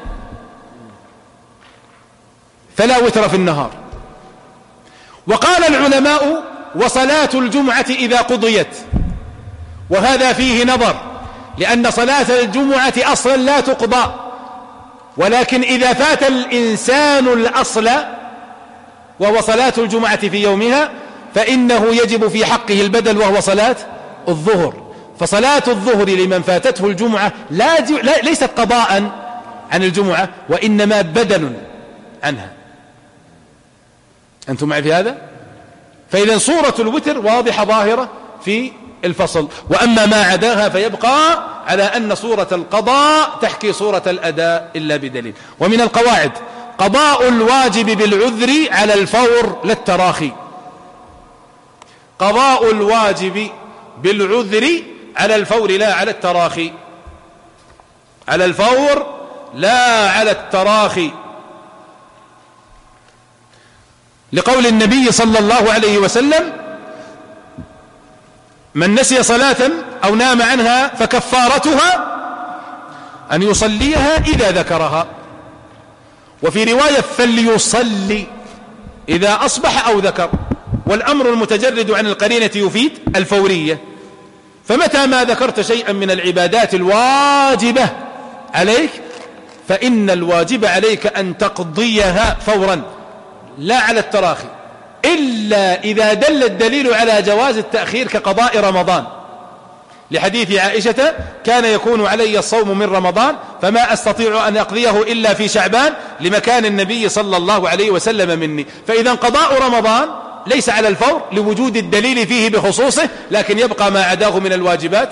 فلا وتر في النهار. وقال العلماء: وصلاة الجمعة إذا قضيت، وهذا فيه نظر، لأن صلاة الجمعة أصلا لا تقضى، ولكن إذا فات الإنسان الأصل وهو صلاة الجمعة في يومها فإنه يجب في حقه البدل، وهو صلاة الظهر. فصلاة الظهر لمن فاتته الجمعة ليست قضاء عن الجمعة، وإنما بدل عنها. أنتم معي في هذا؟ فإذا صورة الوتر واضحة ظاهرة في الفصل، وأما ما عداها فيبقى على أن صورة القضاء تحكي صورة الأداء إلا بدليل. ومن القواعد: قضاء الواجب بالعذر على الفور لا التراخي. قضاء الواجب بالعذر على الفور لا على التراخي، على الفور لا على التراخي، لقول النبي صلى الله عليه وسلم: من نسي صلاة أو نام عنها فكفارتها أن يصليها إذا ذكرها. وفي رواية: فليصلي إذا أصبح أو ذكر. والأمر المتجرد عن القرينة يفيد الفورية، فمتى ما ذكرت شيئا من العبادات الواجبة عليك فإن الواجب عليك أن تقضيها فورا لا على التراخي، إلا إذا دل الدليل على جواز التأخير كقضاء رمضان، لحديث عائشة كان يكون علي الصوم من رمضان فما أستطيع أن أقضيه إلا في شعبان لمكان النبي صلى الله عليه وسلم مني. فإذا قضاء رمضان ليس على الفور لوجود الدليل فيه بخصوصه، لكن يبقى ما عداه من الواجبات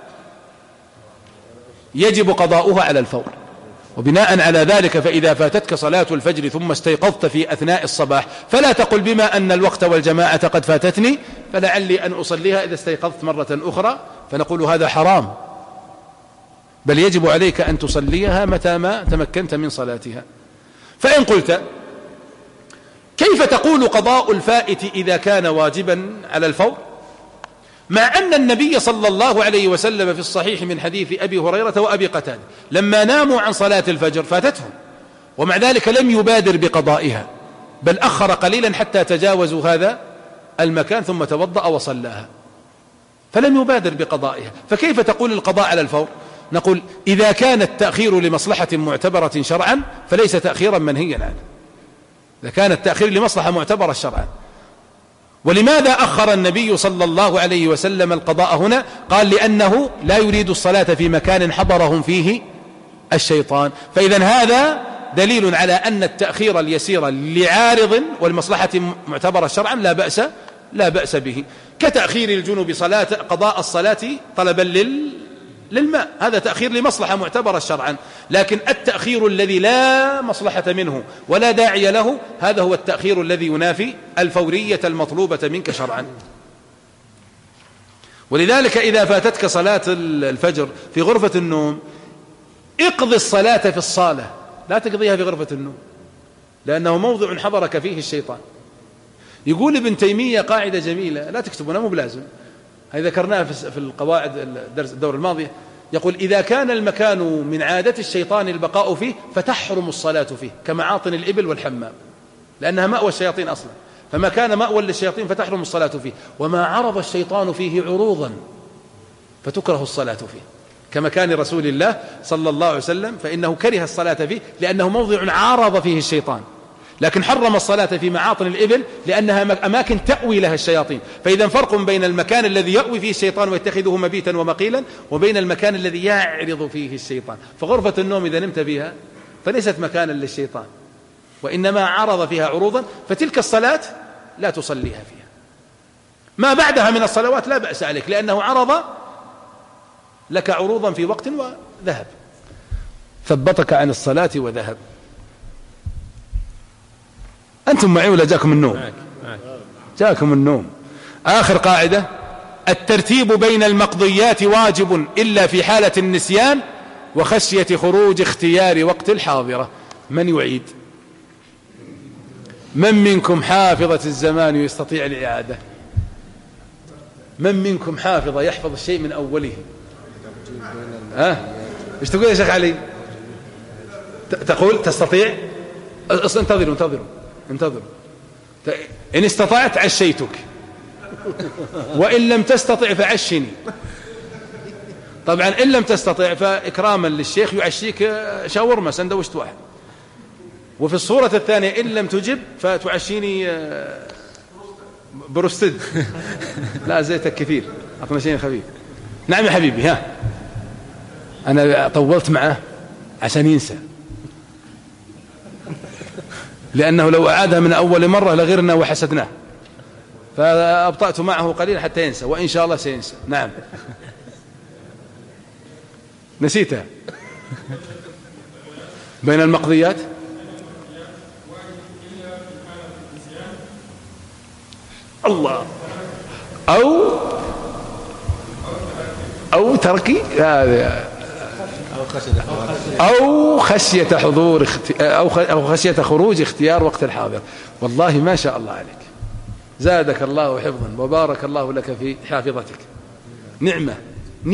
يجب قضاؤها على الفور. وبناء على ذلك فإذا فاتتك صلاة الفجر ثم استيقظت في أثناء الصباح فلا تقل بما أن الوقت والجماعة قد فاتتني فلعلي أن أصليها إذا استيقظت مرة أخرى، فنقول هذا حرام، بل يجب عليك أن تصليها متى ما تمكنت من صلاتها. فإن قلت كيف تقول قضاء الفائت إذا كان واجبا على الفور، مع أن النبي صلى الله عليه وسلم في الصحيح من حديث أبي هريرة وأبي قتادة لما ناموا عن صلاة الفجر فاتتهم، ومع ذلك لم يبادر بقضائها بل أخر قليلا حتى تجاوزوا هذا المكان ثم توضأ وصلاها، فلم يبادر بقضائها. فكيف تقول القضاء على الفور؟ نقول إذا كان التأخير لمصلحة معتبرة شرعا فليس تأخيرا منهيا عنه، إذا كان التأخير لمصلحة معتبرة شرعا. ولماذا أخر النبي صلى الله عليه وسلم القضاء هنا؟ قال لأنه لا يريد الصلاة في مكان حضرهم فيه الشيطان. فإذا هذا دليل على أن التأخير اليسير لعارض والمصلحة معتبرة شرعا لا بأس به، كتأخير الجنوب قضاء الصلاة طلبا للماء، هذا تأخير لمصلحة معتبرة شرعا. لكن التأخير الذي لا مصلحة منه ولا داعي له هذا هو التأخير الذي ينافي الفورية المطلوبة منك شرعا. ولذلك إذا فاتتك صلاة الفجر في غرفة النوم اقضي الصلاة في الصالة، لا تقضيها في غرفة النوم، لأنه موضع حضرك فيه الشيطان. يقول ابن تيمية قاعدة جميلة لا تكتبونها مو بلازم، هذه ذكرناها في القواعد الدور الماضية. يقول إذا كان المكان من عادة الشيطان البقاء فيه فتحرم الصلاة فيه كمعاطن الإبل والحمام، لأنها مأوى الشياطين أصلا، فما كان مأوى للشياطين فتحرم الصلاة فيه. وما عرض الشيطان فيه عروضا فتكره الصلاة فيه، كمكان رسول الله صلى الله عليه وسلم فإنه كره الصلاة فيه لأنه موضع عارض فيه الشيطان، لكن حرم الصلاة في معاطن الإبل لأنها أماكن تأوي لها الشياطين. فإذا فرق بين المكان الذي يأوي فيه الشيطان ويتخذه مبيتا ومقيلا وبين المكان الذي يعرض فيه الشيطان. فغرفة النوم إذا نمت فيها فليست مكانا للشيطان وإنما عرض فيها عروضا، فتلك الصلاة لا تصليها فيها. ما بعدها من الصلوات لا بأس عليك لأنه عرض لك عروضا في وقت وذهب، ثبتك عن الصلاة وذهب. أنتم معي ولا جاكم النوم؟ جاكم النوم. آخر قاعدة: الترتيب بين المقضيات واجب إلا في حالة النسيان وخشية خروج اختيار وقت الحاضرة. من يعيد؟ من منكم حافظة الزمان يستطيع الإعادة؟ من منكم حافظة يحفظ الشيء من أوله؟ إيش تقول يا شيخ علي؟ تقول تستطيع؟ انتظروا. إن استطعت عشيتك، وإن لم تستطع فعشني. طبعا إن لم تستطع فإكراما للشيخ يعشيك شاورما سندوشت واحد. وفي الصورة الثانية إن لم تجب فتعشيني بروستد لا زيتك كثير، أعطنا شيء خفيف. نعم يا حبيبي، ها أنا طولت معه عشان ينسى، لأنه لو أعادها من أول مرة لغرنا وحسدناه، فأبطأت معه قليلا حتى ينسى، وإن شاء الله سينسى. نعم نسيتها. بين المقضيات الله أو تركي أو خشية حضور أو خشية خروج اختيار وقت الحاضر. والله ما شاء الله عليك، زادك الله حفظا وبارك الله لك في حافظتك.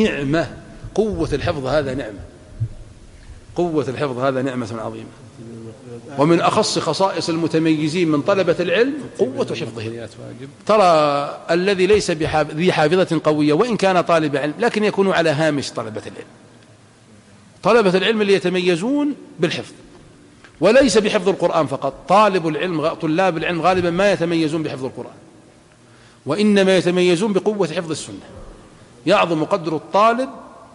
نعمة قوة الحفظ هذا نعمة، قوة الحفظ هذا نعمة عظيمة. ومن أخص خصائص المتميزين من طلبة العلم قوة حفظه. ترى الذي ليس ذي حافظة قوية وإن كان طالب علم لكن يكون على هامش طلبة العلم. طلبة العلم اللي يتميزون بالحفظ وليس بحفظ القرآن فقط. طلاب العلم غالبا ما يتميزون بحفظ القرآن، وإنما يتميزون بقوة حفظ السنة. يعظم قدر الطالب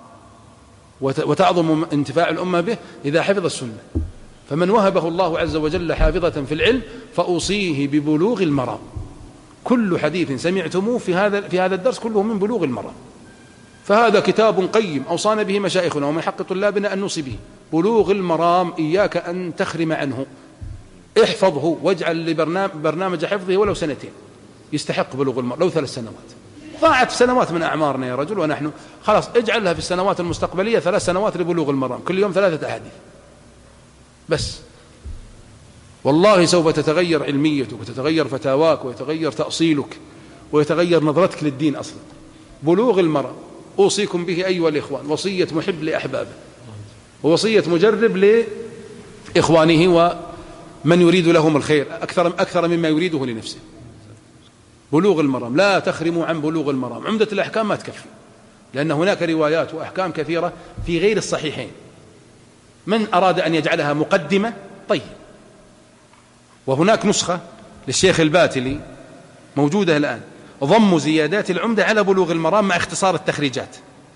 وتعظم انتفاع الأمة به إذا حفظ السنة. فمن وهبه الله عز وجل حافظة في العلم فأوصيه ببلوغ المرام. كل حديث سمعتموه في هذا الدرس كله من بلوغ المرام، فهذا كتاب قيم أوصانا به مشايخنا ومن حق طلابنا أن نوصي به. بلوغ المرام إياك أن تخرم عنه، احفظه واجعل لبرنامج حفظه ولو 2 سنين. يستحق بلوغ المرام. لو 3 سنوات ضاعت سنوات من أعمارنا يا رجل، ونحن خلاص اجعلها في السنوات المستقبلية 3 سنوات لبلوغ المرام، كل يوم 3 أحاديث بس. والله سوف تتغير علميتك وتتغير فتاواك ويتغير تأصيلك ويتغير نظرتك للدين أصلا. بلوغ المرام أوصيكم به أيها الإخوان، وصية محب لأحبابه ووصية مجرب لإخوانه ومن يريد لهم الخير أكثر مما يريده لنفسه. بلوغ المرام لا تخرموا عن بلوغ المرام. عمدة الأحكام ما تكفي، لأن هناك روايات وأحكام كثيرة في غير الصحيحين. من أراد أن يجعلها مقدمة طيب. وهناك نسخة للشيخ الباتلي موجودة الآن، ضم زيادات العمدة على بلوغ المرام مع اختصار التخريجات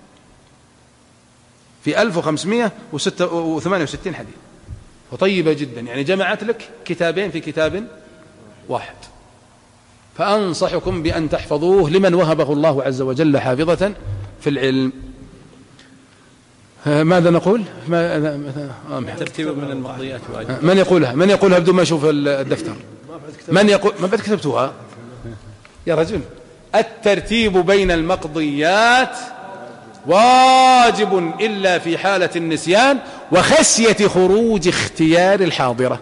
في 1568 حديث، وطيبة جدا، يعني جمعت لك كتابين في كتاب واحد. فأنصحكم بأن تحفظوه لمن وهبه الله عز وجل حافظة في العلم. ماذا نقول؟ ترتيب من المقضيات واجب. من يقولها بدون ما يشوف الدفتر؟ من يقول؟ ما بعد كتبتوها يا رجل. الترتيب بين المقضيات واجب إلا في حالة النسيان وخشية خروج اختيار الحاضرة.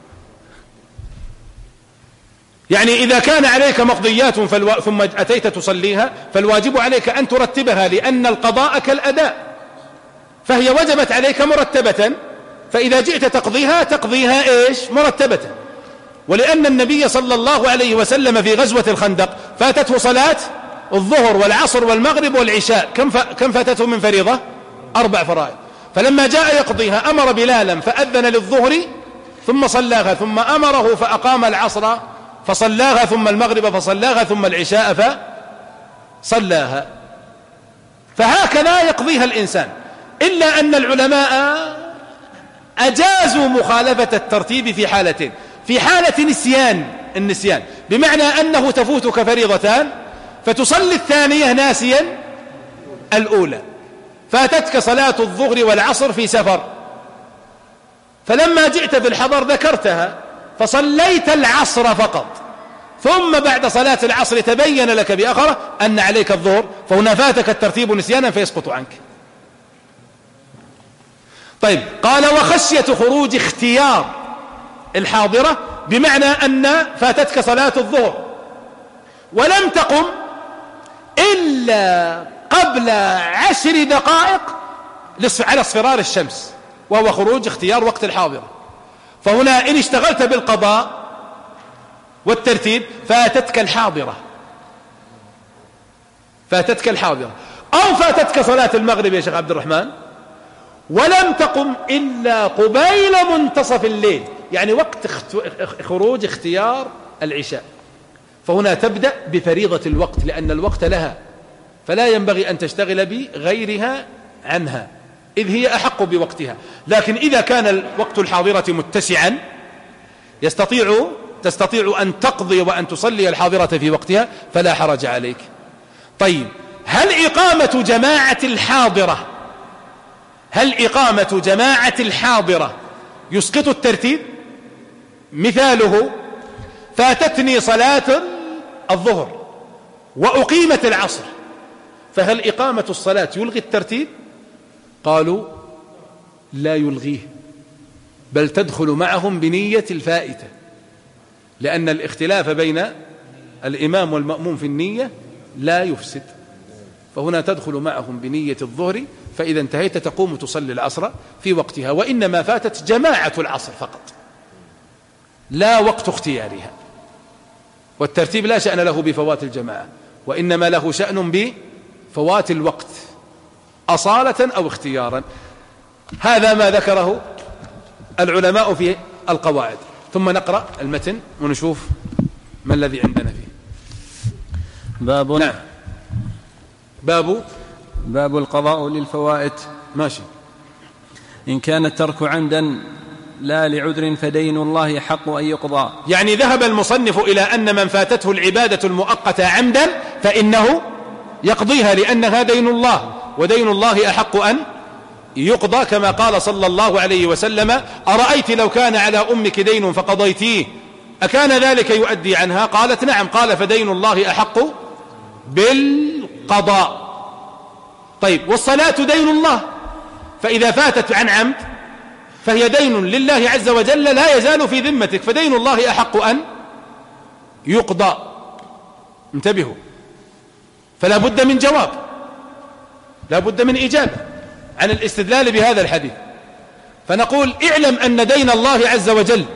يعني إذا كان عليك مقضيات ثم أتيت تصليها فالواجب عليك أن ترتبها، لأن القضاء كالأداء، فهي وجبت عليك مرتبة، فإذا جئت تقضيها إيش؟ مرتبة. ولأن النبي صلى الله عليه وسلم في غزوة الخندق فاتته صلاة الظهر والعصر والمغرب والعشاء، كم فاتته من فريضة؟ 4 فرائض. فلما جاء يقضيها أمر بلالا فأذن للظهر ثم صلاها، ثم أمره فأقام العصر فصلاها، ثم المغرب فصلاها، ثم العشاء فصلاها. فهكذا يقضيها الإنسان، إلا أن العلماء أجازوا مخالفة الترتيب في حالتين. في حالة النسيان بمعنى أنه تفوتك فريضتان فتصلي الثانية ناسيا الأولى، فاتتك صلاة الظهر والعصر في سفر، فلما جئت في الحضر ذكرتها فصليت العصر فقط، ثم بعد صلاة العصر تبين لك بأخرى أن عليك الظهر، فهنا فاتك الترتيب نسيانا فيسقط عنك. طيب، قال وخشية خروج اختيار الحاضرة، بمعنى أن فاتتك صلاة الظهر ولم تقم إلا قبل 10 دقائق على اصفرار الشمس، وهو خروج اختيار وقت الحاضرة. فهنا إن اشتغلت بالقضاء والترتيب فاتتك الحاضرة، أو فاتتك صلاة المغرب يا شيخ عبد الرحمن ولم تقم إلا قبيل منتصف الليل، يعني وقت خروج اختيار العشاء. فهنا تبدأ بفريضة الوقت، لأن الوقت لها، فلا ينبغي أن تشتغل بغيرها عنها، إذ هي أحق بوقتها. لكن إذا كان وقت الحاضرة متسعا تستطيع أن تقضي وأن تصلي الحاضرة في وقتها فلا حرج عليك. طيب، هل إقامة جماعة الحاضرة يسقط الترتيب؟ مثاله: فاتتني صلاة الظهر وأقيمت العصر، فهل إقامة الصلاة يلغي الترتيب؟ قالوا لا يلغيه، بل تدخل معهم بنية الفائتة، لأن الاختلاف بين الإمام والمأموم في النية لا يفسد. فهنا تدخل معهم بنية الظهر، فإذا انتهيت تقوم تصلي العصر في وقتها، وإنما فاتت جماعة العصر فقط، لا وقت اختيارها، والترتيب لا شأن له بفوات الجماعة، وإنما له شأن بفوات الوقت أصالة أو اختيارا. هذا ما ذكره العلماء في القواعد. ثم نقرأ المتن ونشوف ما الذي عندنا فيه. باب نعم. باب القضاء للفوائت. ماشي. إن كان الترك عمدا لا لعذر فدين الله حق أن يقضى. يعني ذهب المصنف إلى أن من فاتته العبادة المؤقتة عمدا فإنه يقضيها، لأنها دين الله، ودين الله أحق أن يقضى، كما قال صلى الله عليه وسلم: أرأيت لو كان على أمك دين فقضيتيه أكان ذلك يؤدي عنها؟ قالت: نعم. قال: فدين الله أحق بالقضاء. طيب، والصلاة دين الله، فإذا فاتت عن عمد فهي دين لله عز وجل لا يزال في ذمتك، فدين الله أحق أن يقضى. انتبهوا، فلا بد من جواب، لا بد من إجابة عن الاستدلال بهذا الحديث. فنقول: اعلم أن دين الله عز وجل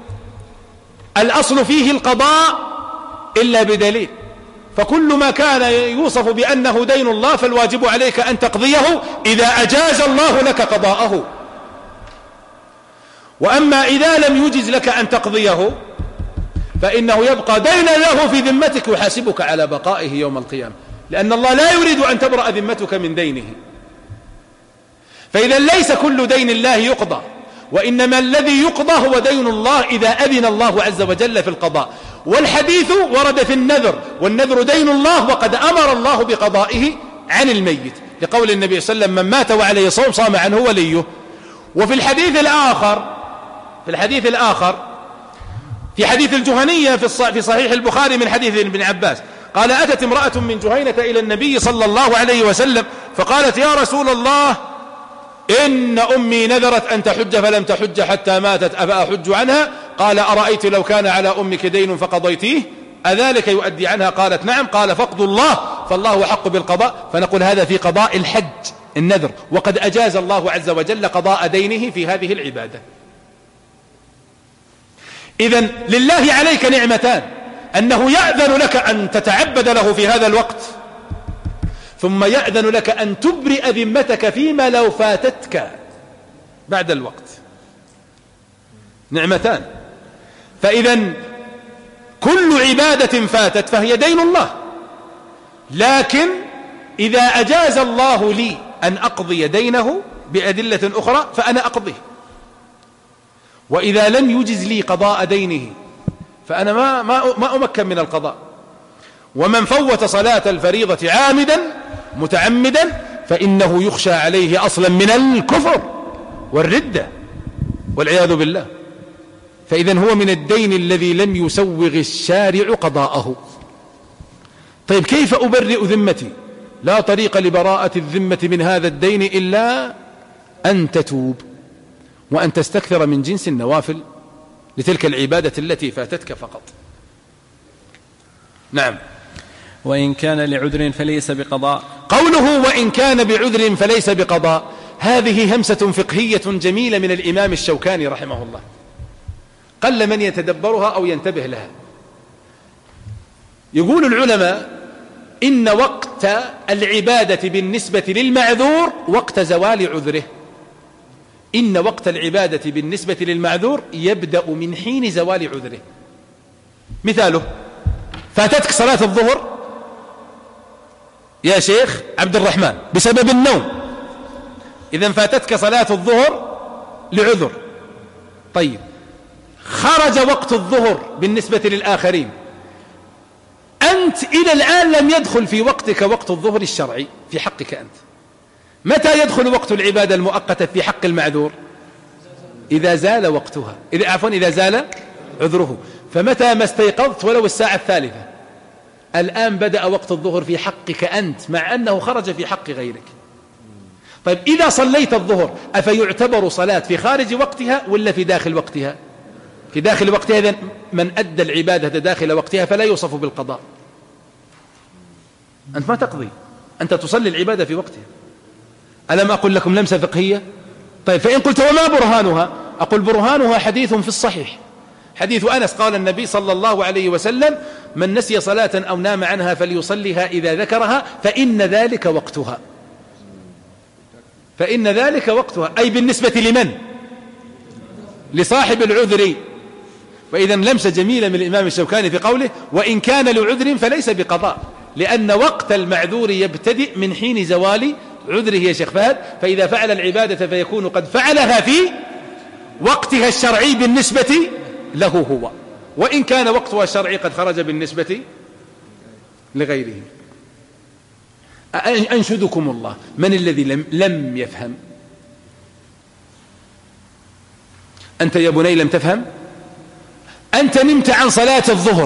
الأصل فيه القضاء إلا بدليل، فكل ما كان يوصف بأنه دين الله فالواجب عليك أن تقضيه إذا أجاز الله لك قضاءه. وأما إذا لم يجز لك أن تقضيه فإنه يبقى دينا له في ذمتك يحاسبك على بقائه يوم القيامة، لأن الله لا يريد أن تبرأ ذمتك من دينه. فإذا ليس كل دين الله يقضى، وإنما الذي يقضى هو دين الله إذا أذن الله عز وجل في القضاء. والحديث ورد في النذر، والنذر دين الله، وقد أمر الله بقضائه عن الميت، لقول النبي صلى الله عليه وسلم: من مات وعليه صوم صام عنه وليه. وفي الحديث الآخر في حديث الجهنية في صحيح البخاري من حديث ابن عباس قال: أتت امرأة من جهينة إلى النبي صلى الله عليه وسلم فقالت: يا رسول الله، إن أمي نذرت أن تحج فلم تحج حتى ماتت، أفأحج عنها؟ قال: أرأيت لو كان على أمك دين فقضيتيه أذلك يؤدي عنها؟ قالت: نعم. قال: فاقضوا الله، فالله حق بالقضاء. فنقول: هذا في قضاء الحج النذر، وقد أجاز الله عز وجل قضاء دينه في هذه العبادة. إذن لله عليك نعمتان: أنه يأذن لك أن تتعبد له في هذا الوقت، ثم يأذن لك أن تبرئ ذمتك فيما لو فاتتك بعد الوقت. نعمتان. فإذن كل عبادة فاتت فهي دين الله، لكن إذا أجاز الله لي أن أقضي دينه بأدلة أخرى فأنا أقضيه، وإذا لم يجز لي قضاء دينه فأنا ما أمكن من القضاء. ومن فوت صلاة الفريضة عامدا متعمدا فإنه يخشى عليه أصلا من الكفر والردة والعياذ بالله. فإذن هو من الدين الذي لم يسوغ الشارع قضاءه. طيب، كيف أبرئ ذمتي؟ لا طريق لبراءة الذمة من هذا الدين إلا أن تتوب، وأن تستكثر من جنس النوافل لتلك العبادة التي فاتتك فقط. نعم. وإن كان لعذر فليس بقضاء. قوله وإن كان بعذر فليس بقضاء، هذه همسة فقهية جميلة من الإمام الشوكاني رحمه الله، قل من يتدبرها أو ينتبه لها. يقول العلماء: إن وقت العبادة بالنسبة للمعذور وقت زوال عذره. إن وقت العبادة بالنسبة للمعذور يبدأ من حين زوال عذره. مثاله: فاتتك صلاة الظهر يا شيخ عبد الرحمن بسبب النوم، إذن فاتتك صلاة الظهر لعذر. طيب، خرج وقت الظهر بالنسبة للآخرين، أنت إلى الآن لم يدخل في وقتك وقت الظهر الشرعي في حقك أنت. متى يدخل وقت العبادة المؤقتة في حق المعذور؟ إذا زال وقتها، إذا زال عذره. فمتى ما استيقظت ولو الساعة الثالثة، الآن بدأ وقت الظهر في حقك أنت، مع أنه خرج في حق غيرك. طيب، إذا صليت الظهر أفيعتبر صلاة في خارج وقتها ولا في داخل وقتها؟ في داخل وقتها. إذن من أدى العبادة داخل وقتها فلا يوصف بالقضاء. أنت ما تقضي، أنت تصلي العبادة في وقتها. ألم أقل لكم لمسة فقهية؟ طيب، فإن قلت وما برهانها؟ أقول: برهانها حديث في الصحيح حديث أنس قال النبي صلى الله عليه وسلم: من نسي صلاة أو نام عنها فليصليها إذا ذكرها فإن ذلك وقتها. فإن ذلك وقتها، أي بالنسبة لمن؟ لصاحب العذر. وإذا لمسة جميلة من الإمام الشوكاني في قوله: وإن كان لعذر فليس بقضاء، لأن وقت المعذور يبتدئ من حين زوال عذره يا شيخ فهد، فإذا فعل العبادة فيكون قد فعلها في وقتها الشرعي بالنسبة له هو، وإن كان وقتها الشرعي قد خرج بالنسبة لغيره. أنشدكم الله، من الذي لم يفهم؟ أنت يا بني لم تفهم؟ أنت نمت عن صلاة الظهر.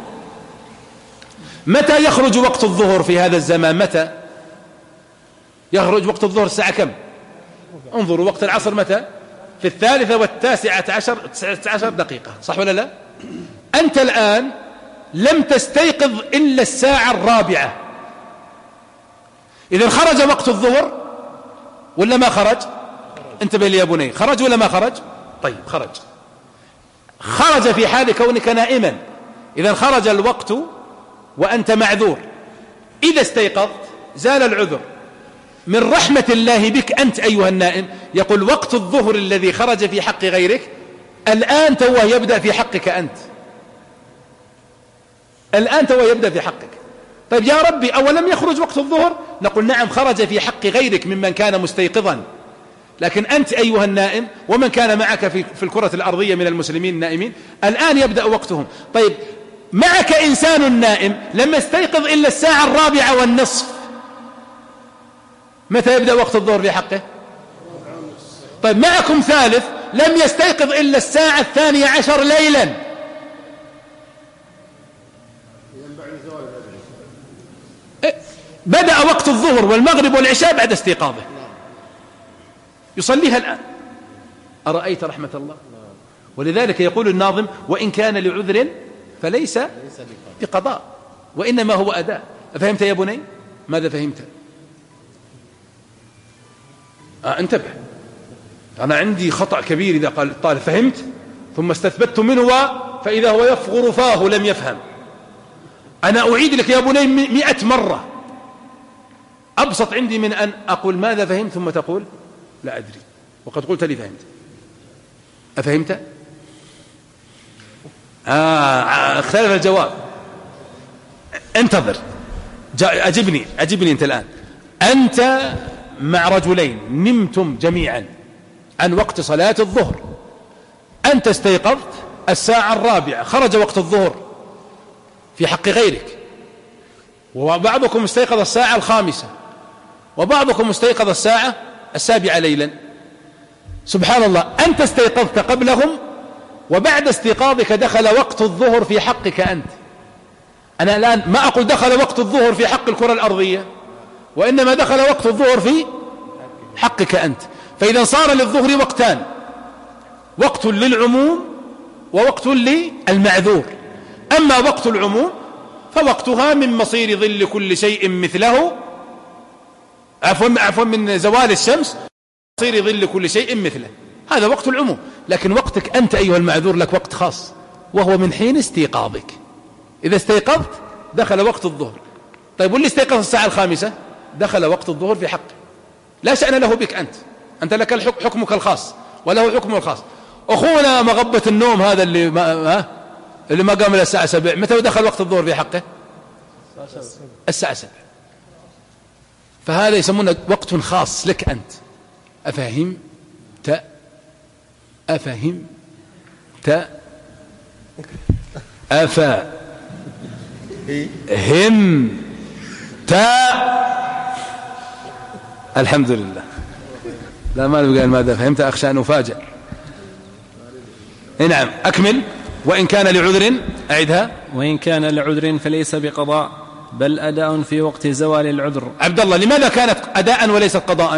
متى يخرج وقت الظهر في هذا الزمان؟ متى يخرج وقت الظهر؟ الساعة كم؟ انظروا وقت العصر متى؟ في 3:19 دقيقة، صح ولا لا؟ أنت الآن لم تستيقظ إلا الساعة 4. إذن خرج وقت الظهر ولا ما خرج؟ انتبه لي يا بني، خرج ولا ما خرج؟ طيب خرج. خرج في حال كونك نائما، إذن خرج الوقت وأنت معذور. إذا استيقظت زال العذر. من رحمة الله بك أنت أيها النائم، يقول: وقت الظهر الذي خرج في حق غيرك الآن توه يبدأ في حقك أنت، الآن توه يبدأ في حقك. طيب يا ربي، أولم يخرج وقت الظهر؟ نقول: نعم، خرج في حق غيرك ممن كان مستيقظا، لكن أنت أيها النائم ومن كان معك في الكرة الأرضية من المسلمين النائمين الآن يبدأ وقتهم. طيب معك إنسان نائم لم يستيقظ إلا الساعة 4:15، متى يبدأ وقت الظهر في حقه؟ طيب معكم ثالث لم يستيقظ إلا الساعة 12 ليلا، بدأ وقت الظهر والمغرب والعشاء بعد استيقاظه، يصليها الآن. أرأيت رحمة الله؟ ولذلك يقول الناظم: وإن كان لعذر فليس بقضاء، وإنما هو أداء. فهمت يا بني؟ ماذا فهمت؟ انتبه، أنا عندي خطأ كبير إذا قال الطالب فهمت ثم استثبت منه فإذا هو يفغر فاه لم يفهم. أنا أعيد لك يا بني 100 مرة. أبسط عندي من أن أقول ماذا فهمت ثم تقول لا أدري وقد قلت لي فهمت. أفهمت؟ اختلف الجواب. انتظر، أجبني أنت الآن. أنت مع رجلين نمتم جميعا عن وقت صلاة الظهر، أنت استيقظت الساعة 4، خرج وقت الظهر في حق غيرك، وبعضكم استيقظ الساعة 5، وبعضكم استيقظ الساعة 7 ليلا. سبحان الله، أنت استيقظت قبلهم، وبعد استيقاظك دخل وقت الظهر في حقك أنت. أنا الآن ما أقول دخل وقت الظهر في حق الكرة الأرضية، وإنما دخل وقت الظهر في حقك أنت. فإذا صار للظهر وقتان: وقت للعموم ووقت للمعذور. أما وقت العموم فوقتها من مصير ظل كل شيء مثله، عفوا من زوال الشمس مصير ظل كل شيء مثله، هذا وقت العموم. لكن وقتك أنت أيها المعذور لك وقت خاص، وهو من حين استيقاظك. إذا استيقظت دخل وقت الظهر. طيب واللي استيقظ الساعة 5 دخل وقت الظهر في حقه، لا شأن له بك أنت لك حكمك الخاص وله حكمه الخاص. أخونا مغبة النوم هذا اللي ما قام إلى الساعة 7، متى دخل وقت الظهر في حقه؟ الساعة 7. فهذا يسمونه وقت خاص لك أنت. أفهمت؟ الحمد لله. لا ما نبقى ماذا فهمت، أخشى أن أفاجأ. نعم أكمل. وإن كان لعذر، أعدها. وإن كان لعذر فليس بقضاء بل أداء في وقت زوال العذر. عبد الله، لماذا كانت أداء وليست قضاء؟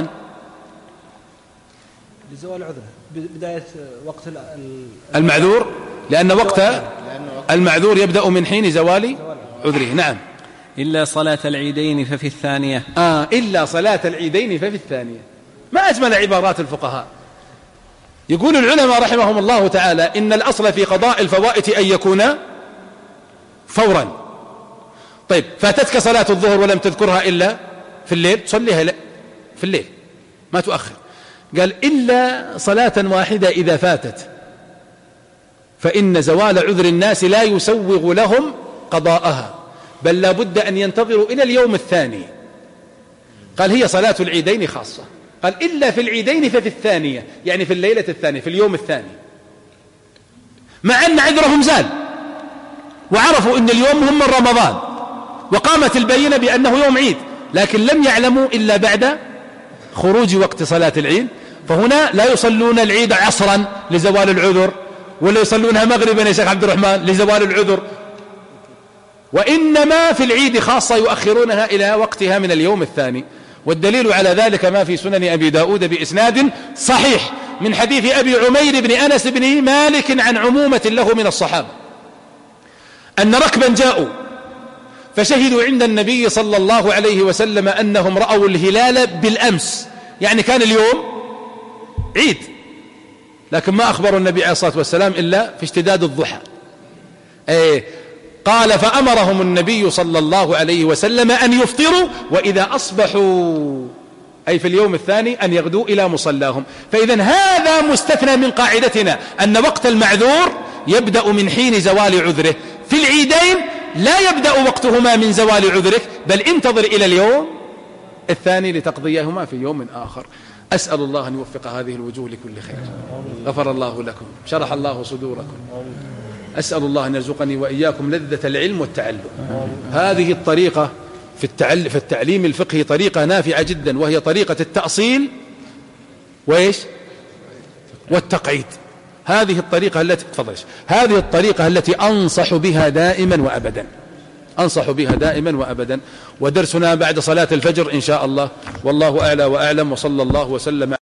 لزوال العذر، بداية وقت المعذور، لأن وقت المعذور يبدأ من حين زوال عذره. نعم. إلا صلاة العيدين ففي الثانية. إلا صلاة العيدين ففي الثانية. ما أجمل عبارات الفقهاء. يقول العلماء رحمهم الله تعالى إن الأصل في قضاء الفوائت أن يكون فورا. طيب فاتتك صلاة الظهر ولم تذكرها إلا في الليل، تصليها في الليل ما تؤخر. قال إلا صلاة واحدة إذا فاتت فإن زوال عذر الناس لا يسوغ لهم قضاءها، بل لا بد أن ينتظروا إلى اليوم الثاني. قال هي صلاة العيدين خاصة، قال إلا في العيدين ففي الثانية، يعني في الليلة الثانية في اليوم الثاني، مع أن عذرهم زال وعرفوا أن اليوم هم من رمضان وقامت البينة بأنه يوم عيد، لكن لم يعلموا إلا بعد خروج وقت صلاة العيد. فهنا لا يصلون العيد عصرا لزوال العذر، ولا يصلونها مغربا يا شيخ عبد الرحمن لزوال العذر، وإنما في العيد خاصة يؤخرونها إلى وقتها من اليوم الثاني. والدليل على ذلك ما في سنن أبي داود بإسناد صحيح من حديث أبي عمير بن أنس بن مالك عن عمومة له من الصحابة أن ركبا جاءوا فشهدوا عند النبي صلى الله عليه وسلم أنهم رأوا الهلال بالأمس، يعني كان اليوم عيد، لكن ما أخبروا النبي عليه الصلاة والسلام إلا في اشتداد الضحى. قال فأمرهم النبي صلى الله عليه وسلم أن يفطروا وإذا أصبحوا أي في اليوم الثاني أن يغدوا إلى مصلاهم. فإذا هذا مستثنى من قاعدتنا أن وقت المعذور يبدأ من حين زوال عذره. في العيدين لا يبدأ وقتهما من زوال عذرك، بل انتظر إلى اليوم الثاني لتقضيهما في يوم آخر. أسأل الله أن يوفق هذه الوجوه لكل خير. غفر الله لكم، شرح الله صدوركم. أسأل الله أن يرزقني وإياكم لذة العلم والتعلم. هذه الطريقة في التعليم الفقهي طريقة نافعة جدا، وهي طريقة التأصيل والتقعيد. هذه الطريقة التي أنصح بها دائما وأبدا. ودرسنا بعد صلاة الفجر إن شاء الله، والله أعلى وأعلم، وصلى الله وسلم